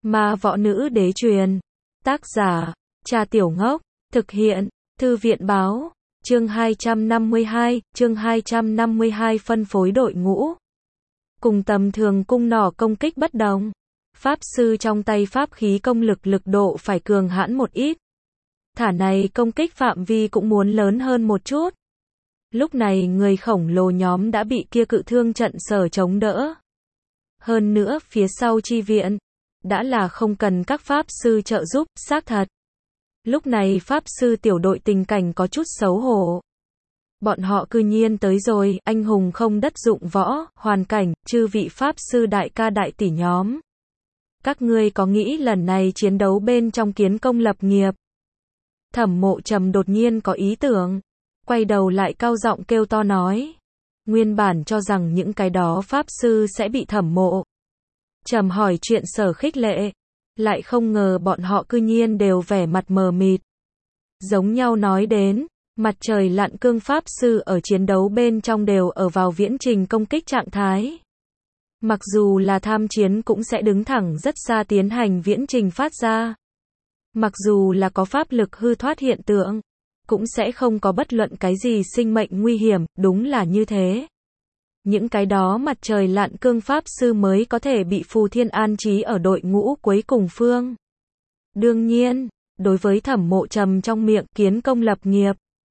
Ma võ nữ đế truyền. Tác giả, Trà Tiểu Ngốc. Thực hiện, Thư viện báo. Chương 252 phân phối đội ngũ. Cùng tầm thường cung nỏ công kích bất đồng. Pháp sư trong tay pháp khí công lực độ phải cường hãn một ít. Thả này công kích phạm vi cũng muốn lớn hơn một chút. Lúc này người khổng lồ nhóm đã bị kia cự thương trận sở chống đỡ. Hơn nữa phía sau chi viện, đã là không cần các pháp sư trợ giúp, xác thật. Lúc này pháp sư tiểu đội tình cảnh có chút xấu hổ. Bọn họ cư nhiên tới rồi, anh hùng không đất dụng võ, hoàn cảnh, chư vị pháp sư đại ca đại tỷ nhóm. Các ngươi có nghĩ lần này chiến đấu bên trong kiến công lập nghiệp? Thẩm Mộ Trầm đột nhiên có ý tưởng, quay đầu lại cao giọng kêu to nói. Nguyên bản cho rằng những cái đó pháp sư sẽ bị Thẩm Mộ Trầm hỏi chuyện sở khích lệ, lại không ngờ bọn họ cư nhiên đều vẻ mặt mờ mịt. Giống nhau nói đến, mặt trời lặn cương pháp sư ở chiến đấu bên trong đều ở vào viễn trình công kích trạng thái. Mặc dù là tham chiến cũng sẽ đứng thẳng rất xa tiến hành viễn trình phát ra. Mặc dù là có pháp lực hư thoát hiện tượng, cũng sẽ không có bất luận cái gì sinh mệnh nguy hiểm, đúng là như thế. Những cái đó mặt trời lặn cương pháp sư mới có thể bị Phù Thiên an trí ở đội ngũ cuối cùng phương. Đương nhiên, đối với Thẩm Mộ Trầm trong miệng kiến công lập nghiệp,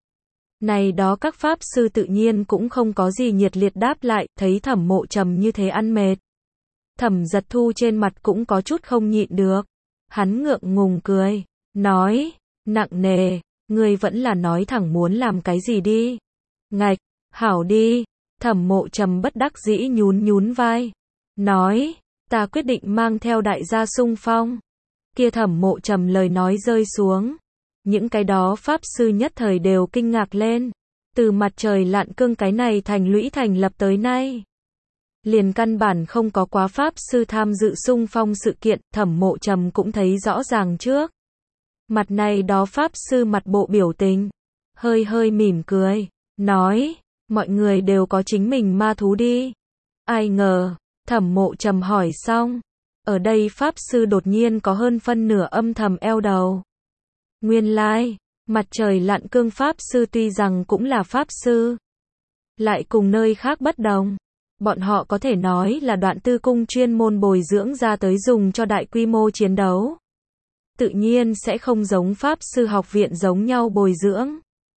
này đó các pháp sư tự nhiên cũng không có gì nhiệt liệt đáp lại, thấy Thẩm Mộ Trầm như thế ăn mệt. Thẩm Giật Thu trên mặt cũng có chút không nhịn được. Hắn ngượng ngùng cười, nói, nặng nề, ngươi vẫn là nói thẳng muốn làm cái gì đi. Ngạch, hảo đi. Thẩm Mộ Trầm bất đắc dĩ nhún vai, nói, ta quyết định mang theo đại gia xung phong. Kia Thẩm Mộ Trầm lời nói rơi xuống, những cái đó pháp sư nhất thời đều kinh ngạc lên. Từ mặt trời lặn cương cái này thành lũy thành lập tới nay, liền căn bản không có quá pháp sư tham dự xung phong sự kiện, Thẩm Mộ Trầm cũng thấy rõ ràng trước. Mặt này đó pháp sư mặt bộ biểu tình, hơi mỉm cười, nói, mọi người đều có chính mình ma thú đi. Ai ngờ, Thẩm Mộ Trầm hỏi xong, ở đây pháp sư đột nhiên có hơn phân nửa âm thầm eo đầu. Nguyên lai, mặt trời lặn cương pháp sư tuy rằng cũng là pháp sư, lại cùng nơi khác bất đồng. Bọn họ có thể nói là Đoạn Tư Cung chuyên môn bồi dưỡng ra tới dùng cho đại quy mô chiến đấu. Tự nhiên sẽ không giống pháp sư học viện giống nhau bồi dưỡng.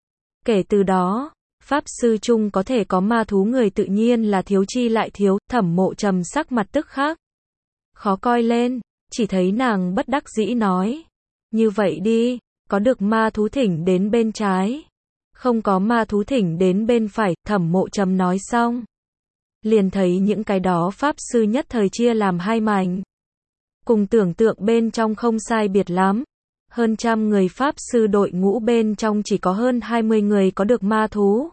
Kể từ đó, pháp sư chung có thể có ma thú người tự nhiên là thiếu chi lại thiếu. Thẩm Mộ Trầm sắc mặt tức khắc khó coi lên, chỉ thấy nàng bất đắc dĩ nói, như vậy đi, có được ma thú thỉnh đến bên trái, không có ma thú thỉnh đến bên phải. Thẩm Mộ Trầm nói xong, liền thấy những cái đó pháp sư nhất thời chia làm hai mảnh. Cùng tưởng tượng bên trong không sai biệt lắm. Hơn trăm người pháp sư đội ngũ bên trong chỉ có hơn 20 người có được ma thú.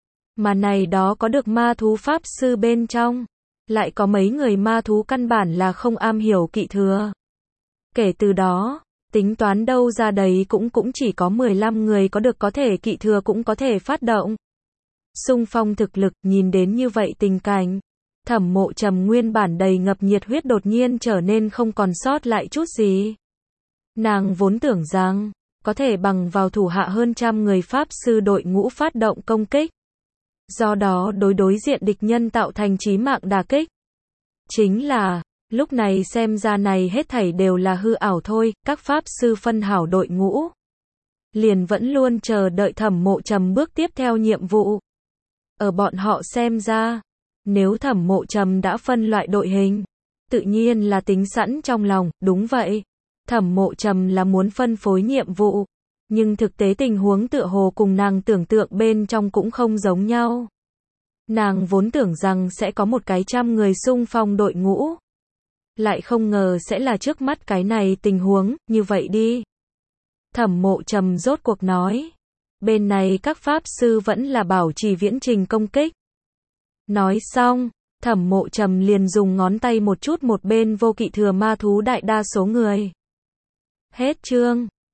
Mà này đó có được ma thú pháp sư bên trong, lại có mấy người ma thú căn bản là không am hiểu kỵ thừa. Kể từ đó, tính toán đâu ra đấy cũng chỉ có 15 người có được có thể kỵ thừa cũng có thể phát động xung phong thực lực. Nhìn đến như vậy tình cảnh, Thẩm Mộ Trầm nguyên bản đầy ngập nhiệt huyết đột nhiên trở nên không còn sót lại chút gì. Nàng vốn tưởng rằng có thể bằng vào thủ hạ hơn trăm người pháp sư đội ngũ phát động công kích, do đó đối diện địch nhân tạo thành chí mạng đả kích. Chính là, lúc này xem ra này hết thảy đều là hư ảo thôi. Các pháp sư phân hảo đội ngũ, liền vẫn luôn chờ đợi Thẩm Mộ Trầm bước tiếp theo nhiệm vụ. Ở bọn họ xem ra, nếu Thẩm Mộ Trầm đã phân loại đội hình, tự nhiên là tính sẵn trong lòng. Đúng vậy, Thẩm Mộ Trầm là muốn phân phối nhiệm vụ, nhưng thực tế tình huống tựa hồ cùng nàng tưởng tượng bên trong cũng không giống nhau. Nàng vốn tưởng rằng sẽ có một cái trăm người xung phong đội ngũ, lại không ngờ sẽ là trước mắt cái này tình huống. Như vậy đi, Thẩm Mộ Trầm rốt cuộc nói, bên này các pháp sư vẫn là bảo trì viễn trình công kích. Nói xong, Thẩm Mộ Trầm liền dùng ngón tay một chút một bên vô kỵ thừa ma thú đại đa số người. Hết chương.